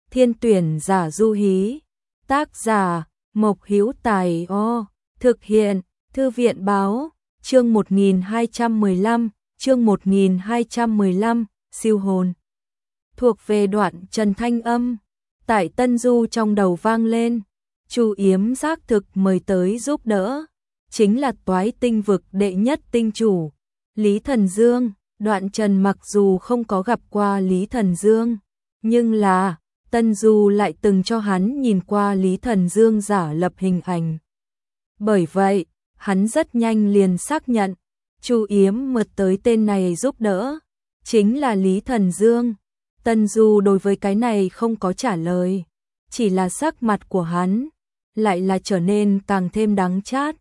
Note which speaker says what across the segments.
Speaker 1: Thiên tuyển giả du hí. Tác giả Mộc Hữu Tài. Thực hiện Thư viện báo. Chương 1215, siêu hồn. Thuộc về đoạn Trần thanh âm tại Tân Du trong đầu vang lên. Chu Yếm xác thực mời tới giúp đỡ, chính là Toái Tinh vực đệ nhất tinh chủ, Lý Thần Dương. Đoạn Trần mặc dù không có gặp qua Lý Thần Dương, nhưng là Tân Du lại từng cho hắn nhìn qua Lý Thần Dương giả lập hình ảnh. Bởi vậy, hắn rất nhanh liền xác nhận, Chu Yếm mượt tới tên này giúp đỡ, chính là Lý Thần Dương. Tân Du đối với cái này không có trả lời, chỉ là sắc mặt của hắn lại là trở nên càng thêm đắng chát.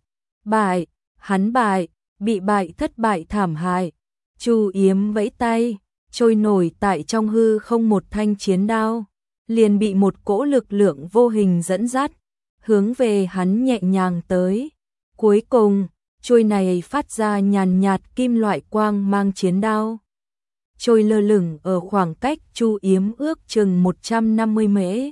Speaker 1: Hắn bại, bị bại thất bại thảm hại. Chu Yếm vẫy tay, trôi nổi tại trong hư không một thanh chiến đao, liền bị một cỗ lực lượng vô hình dẫn dắt, hướng về hắn nhẹ nhàng tới. Cuối cùng, chuôi này phát ra nhàn nhạt kim loại quang mang chiến đao, trôi lơ lửng ở khoảng cách Chu Yếm ước chừng 150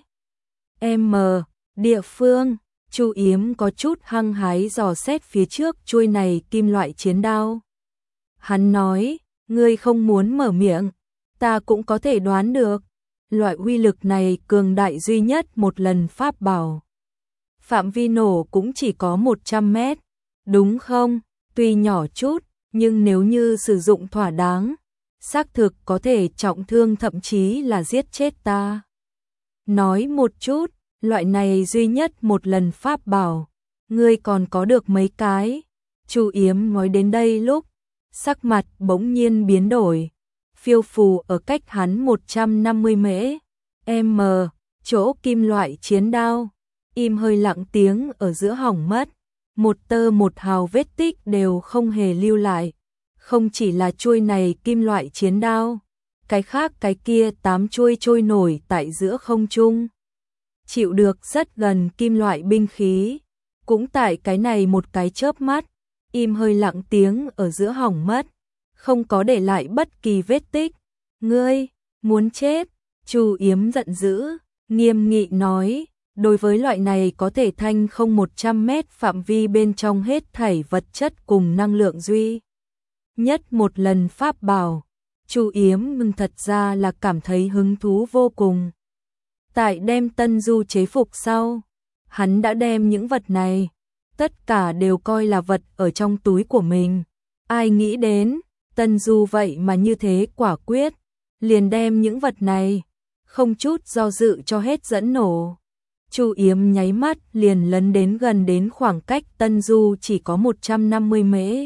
Speaker 1: m địa phương. Chu Yếm có chút hăng hái dò xét phía trước chuôi này kim loại chiến đao. Hắn nói, ngươi không muốn mở miệng, ta cũng có thể đoán được. Loại uy lực này cường đại duy nhất một lần pháp bảo. Phạm vi nổ cũng chỉ có 100 mét, đúng không? Tuy nhỏ chút, nhưng nếu như sử dụng thỏa đáng, xác thực có thể trọng thương thậm chí là giết chết ta. Nói một chút, loại này duy nhất một lần pháp bảo, ngươi còn có được mấy cái? Chu Yếm nói đến đây lúc, sắc mặt bỗng nhiên biến đổi, phiêu phù ở cách hắn 150 m, chỗ kim loại chiến đao, im hơi lặng tiếng ở giữa hỏng mất, một tơ một hào vết tích đều không hề lưu lại. Không chỉ là chuôi này kim loại chiến đao, cái khác cái kia 8 chuôi trôi nổi tại giữa không trung, chịu được rất gần kim loại binh khí, cũng tại cái này một cái chớp mắt, im hơi lặng tiếng ở giữa hỏng mất, không có để lại bất kỳ vết tích. Ngươi muốn chết? Chu Yếm giận dữ, nghiêm nghị nói, đối với loại này có thể thanh không 100 mét phạm vi bên trong hết thảy vật chất cùng năng lượng duy nhất một lần pháp bảo, Chu Yếm thật ra là cảm thấy hứng thú vô cùng. Tại đem Tân Du chế phục sau, hắn đã đem những vật này tất cả đều coi là vật ở trong túi của mình. Ai nghĩ đến Tân Du vậy mà như thế quả quyết, liền đem những vật này không chút do dự cho hết dẫn nổ. Chu Yếm nháy mắt liền lấn đến gần đến khoảng cách Tân Du chỉ có 150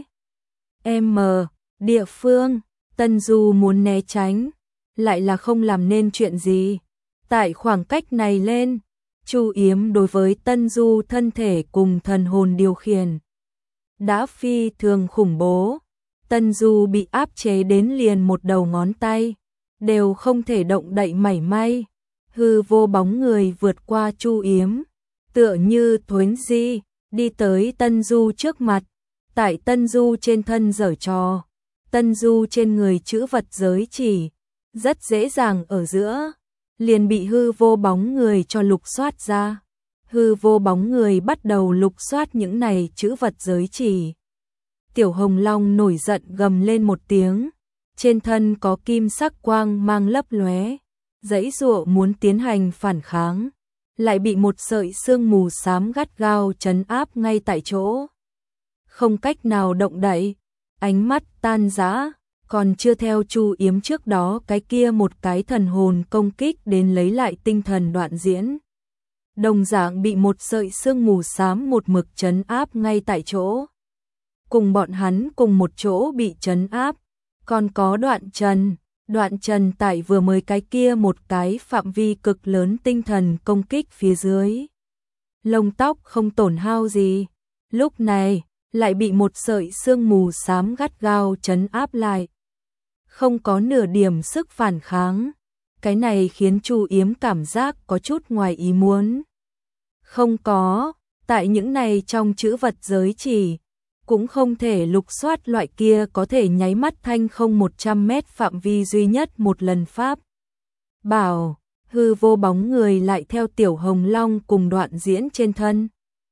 Speaker 1: m địa phương. Tân Du muốn né tránh, lại là không làm nên chuyện gì. Tại khoảng cách này lên, Chu Yếm đối với Tân Du thân thể cùng thần hồn điều khiển đã phi thường khủng bố. Tân Du bị áp chế đến liền một đầu ngón tay đều không thể động đậy mảy may. Hư vô bóng người vượt qua Chu Yếm, tựa như thuấn di đi tới Tân Du trước mặt, tại Tân Du trên thân giở trò. Tân Du trên người chữ vật giới chỉ rất dễ dàng ở giữa liền bị hư vô bóng người cho lục soát ra. Hư vô bóng người bắt đầu lục soát những này chữ vật giới chỉ. Tiểu Hồng Long nổi giận gầm lên một tiếng, trên thân có kim sắc quang mang lấp lóe, giãy giụa muốn tiến hành phản kháng, lại bị một sợi sương mù xám gắt gao trấn áp ngay tại chỗ, không cách nào động đậy, ánh mắt tan rã, còn chưa theo Chu Yếm trước đó cái kia một cái thần hồn công kích đến lấy lại tinh thần đoạn diễn. Đồng dạng bị một sợi sương mù xám một mực trấn áp ngay tại chỗ. Cùng bọn hắn cùng một chỗ bị trấn áp, còn có Đoạn Trần tại vừa mới cái kia một cái phạm vi cực lớn tinh thần công kích phía dưới. Lông tóc không tổn hao gì, lúc này lại bị một sợi sương mù xám gắt gao trấn áp lại. Không có nửa điểm sức phản kháng, cái này khiến Chu Yếm cảm giác có chút ngoài ý muốn. Không có, tại những này trong chữ vật giới chỉ, cũng không thể lục soát loại kia có thể nháy mắt thanh không 100 mét phạm vi duy nhất một lần pháp bảo. hư vô bóng người lại theo Tiểu Hồng Long cùng Đoạn Diễn trên thân.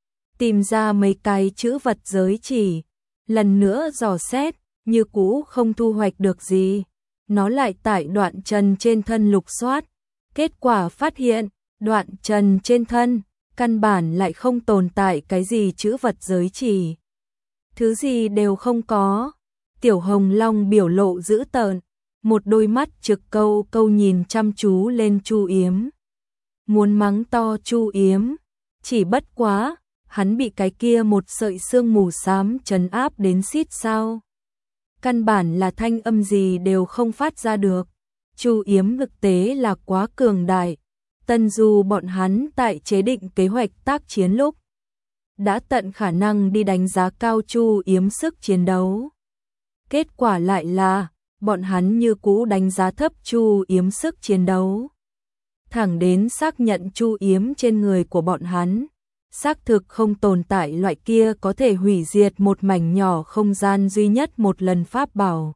Speaker 1: Tìm ra mấy cái chữ vật giới chỉ, lần nữa dò xét, như cũ không thu hoạch được gì. Nó lại tại Đoạn Trần trên thân lục soát, kết quả phát hiện, Đoạn Trần trên thân, căn bản lại không tồn tại cái gì chữ vật giới chỉ. Thứ gì đều không có. Tiểu Hồng Long biểu lộ dữ tợn, một đôi mắt trực câu câu nhìn chăm chú lên Chu Yếm. Muốn mắng to Chu Yếm, chỉ bất quá, hắn bị cái kia một sợi sương mù xám trấn áp đến xít sao. Căn bản là thanh âm gì đều không phát ra được. Chu Yếm thực tế là quá cường đại. Tân Du bọn hắn tại chế định kế hoạch tác chiến lúc đã tận khả năng đi đánh giá cao Chu Yếm sức chiến đấu. Kết quả lại là bọn hắn như cũ đánh giá thấp Chu Yếm sức chiến đấu. Thẳng đến xác nhận Chu Yếm trên người của bọn hắn xác thực không tồn tại loại kia có thể hủy diệt một mảnh nhỏ không gian duy nhất một lần pháp bảo.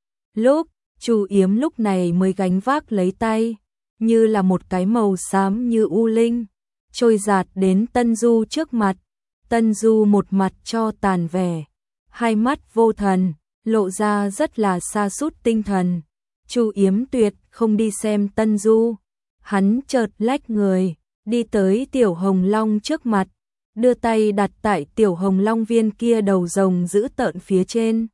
Speaker 1: Lúc Chu Yếm lúc này mới gánh vác lấy tay, như là một cái màu xám như u linh, trôi dạt đến Tân Du trước mặt. Tân Du một mặt cho tàn vẻ, hai mắt vô thần, lộ ra rất là sa sút tinh thần. Chu Yếm tuyệt không đi xem Tân Du, hắn chợt lách người, đi tới Tiểu Hồng Long trước mặt, đưa tay đặt tại Tiểu Hồng Long viên kia đầu rồng giữ tợn phía trên.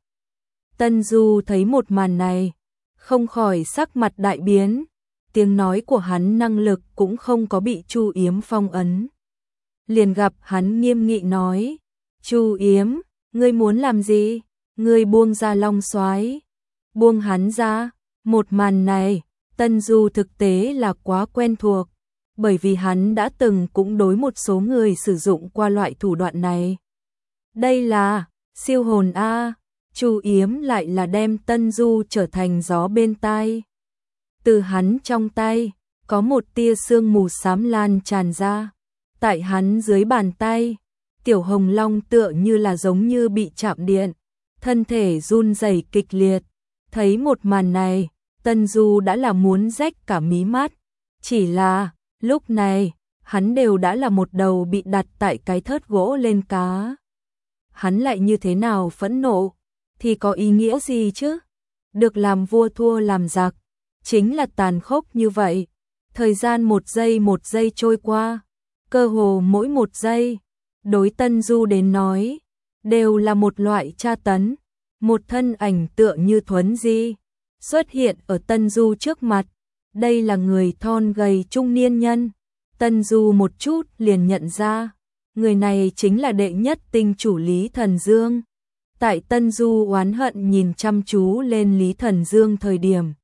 Speaker 1: Tân Du thấy một màn này, không khỏi sắc mặt đại biến, tiếng nói của hắn năng lực cũng không có bị Chu Yếm phong ấn. Liền gặp hắn nghiêm nghị nói, Chu Yếm, ngươi muốn làm gì? Ngươi buông ra Long Soái, buông hắn ra. Một màn này, Tân Du thực tế là quá quen thuộc, bởi vì hắn đã từng cũng đối một số người sử dụng qua loại thủ đoạn này. Đây là siêu hồn A. Chu Yếm lại là đem Tân Du trở thành gió bên tai. Từ hắn trong tay, có một tia sương mù xám lan tràn ra. Tại hắn dưới bàn tay, Tiểu Hồng Long tựa như là giống như bị chạm điện, thân thể run rẩy kịch liệt. Thấy một màn này, Tân Du đã là muốn rách cả mí mắt. Chỉ là, lúc này, hắn đều đã là một đầu bị đặt tại cái thớt gỗ lên cá. Hắn lại như thế nào phẫn nộ, thì có ý nghĩa gì chứ? Được làm vua thua làm giặc, chính là tàn khốc như vậy. Thời gian một giây trôi qua, cơ hồ mỗi một giây, đối Tân Du đến nói, đều là một loại tra tấn. Một thân ảnh tựa như thuấn di, xuất hiện ở Tân Du trước mặt. Đây là người thon gầy trung niên nhân. Tân Du một chút liền nhận ra, người này chính là đệ nhất tinh chủ Lý Thần Dương. Tại Tân Du oán hận nhìn chăm chú lên Lý Thần Dương thời điểm,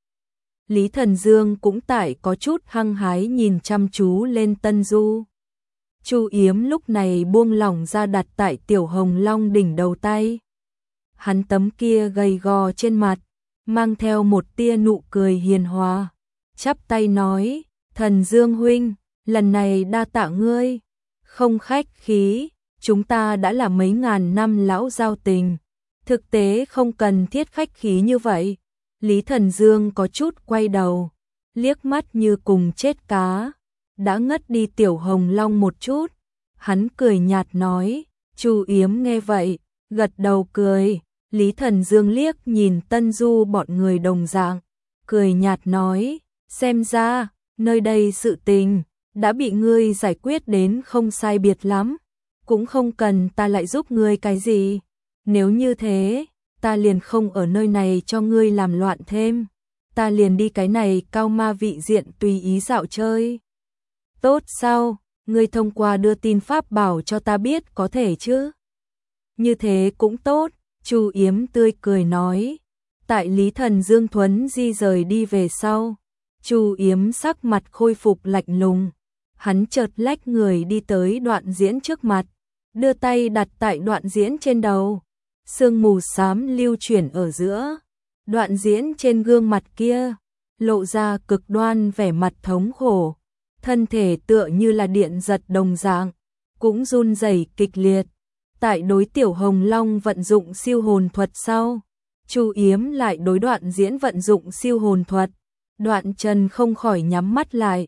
Speaker 1: Lý Thần Dương cũng tại có chút hăng hái nhìn chăm chú lên Tân Du. Chu Yếm lúc này buông lỏng ra đặt tại Tiểu Hồng Long đỉnh đầu tay. Hắn tấm kia gầy gò trên mặt, mang theo một tia nụ cười hiền hòa, chắp tay nói, Thần Dương huynh, lần này đa tạ ngươi, không khách khí, chúng ta đã là mấy ngàn năm lão giao tình, thực tế không cần thiết khách khí như vậy. Lý Thần Dương có chút quay đầu, liếc mắt như cùng chết cá, đã ngất đi Tiểu Hồng Long một chút, hắn cười nhạt nói, Chu Yếm nghe vậy, gật đầu cười. Lý Thần Dương liếc nhìn Tân Du bọn người đồng dạng, cười nhạt nói, xem ra, nơi đây sự tình, đã bị ngươi giải quyết đến không sai biệt lắm, cũng không cần ta lại giúp ngươi cái gì, nếu như thế, ta liền không ở nơi này cho ngươi làm loạn thêm, ta liền đi cái này cao ma vị diện tùy ý dạo chơi. Tốt sao, ngươi thông qua đưa tin pháp bảo cho ta biết có thể chứ? Như thế cũng tốt. Chu Yếm tươi cười nói. Tại Lý Thần Dương thuấn di rời đi về sau, Chu Yếm sắc mặt khôi phục lạnh lùng, hắn chợt lách người đi tới Đoạn Diễn trước mặt, đưa tay đặt tại Đoạn Diễn trên đầu. Sương mù xám lưu chuyển ở giữa, Đoạn Diễn trên gương mặt kia lộ ra cực đoan vẻ mặt thống khổ, thân thể tựa như là điện giật đồng dạng, cũng run rẩy kịch liệt. Tại đối Tiểu Hồng Long vận dụng siêu hồn thuật sau, Chu Yếm lại đối Đoạn Diễn vận dụng siêu hồn thuật. Đoạn Trần không khỏi nhắm mắt lại,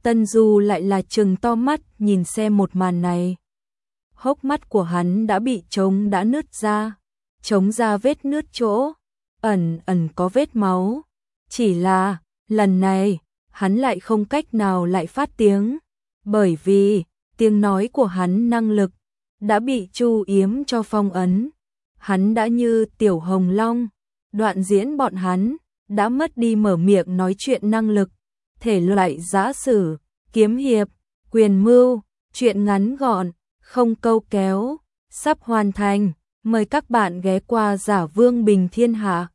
Speaker 1: Tân Du lại là trừng to mắt nhìn xem một màn này. Hốc mắt của hắn đã bị đã nứt ra vết nứt chỗ, ẩn ẩn có vết máu. Chỉ là, lần này, hắn lại không cách nào lại phát tiếng, bởi vì tiếng nói của hắn năng lực đã bị Chu Yếm cho phong ấn. Hắn đã như tiểu hồng long, đoạn diễn bọn hắn đã mất đi mở miệng nói chuyện năng lực, thể loại giã sử, kiếm hiệp, quyền mưu, chuyện ngắn gọn, không câu kéo, sắp hoàn thành. Mời các bạn ghé qua Giả Vương Bình Thiên Hạ.